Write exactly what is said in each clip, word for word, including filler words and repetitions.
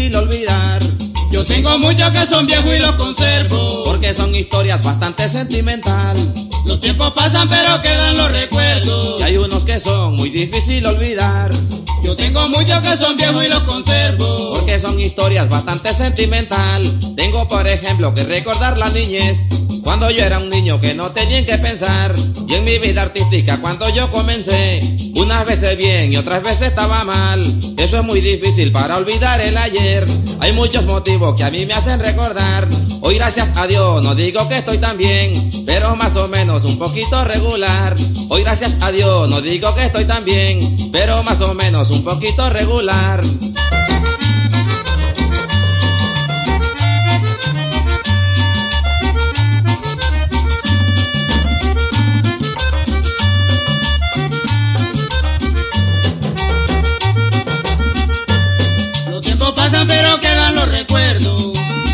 difícil olvidar. Yo tengo muchos que son viejos y los conservo, porque son historias bastante sentimental. Los tiempos pasan pero quedan los recuerdos, y hay unos que son muy difícil olvidar. Yo tengo muchos que son viejos y los conservo, porque son historias bastante sentimental. Tengo por ejemplo que recordar la niñez, cuando yo era un niño que no tenía en qué pensar. Y en mi vida artística cuando yo comencé, unas veces bien y otras veces estaba mal. Eso es muy difícil para olvidar el ayer. Hay muchos motivos que a mí me hacen recordar. Hoy gracias a Dios no digo que estoy tan bien, pero más o menos un poquito regular. Hoy gracias a Dios no digo que estoy tan bien, pero más o menos un poquito regular. Los tiempos pasan pero quedan los recuerdos.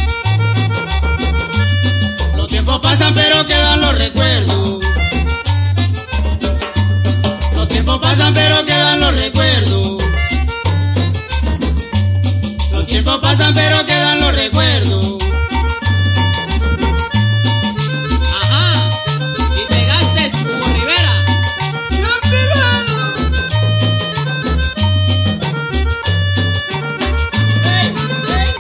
Los tiempos pasan pero quedan los recuerdos. Los tiempos pasan pero quedan los recuerdos. Los tiempos pasan pero quedan los recuerdos. Ajá, y pegaste Hugo Rivera. ¡Bien pegado! ¡Hey, hey!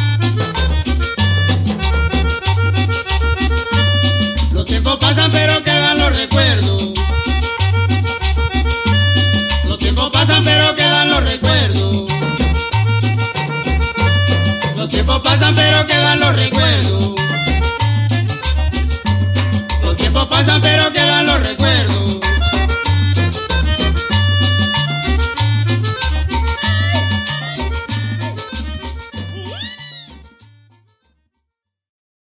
Los tiempos pasan pero que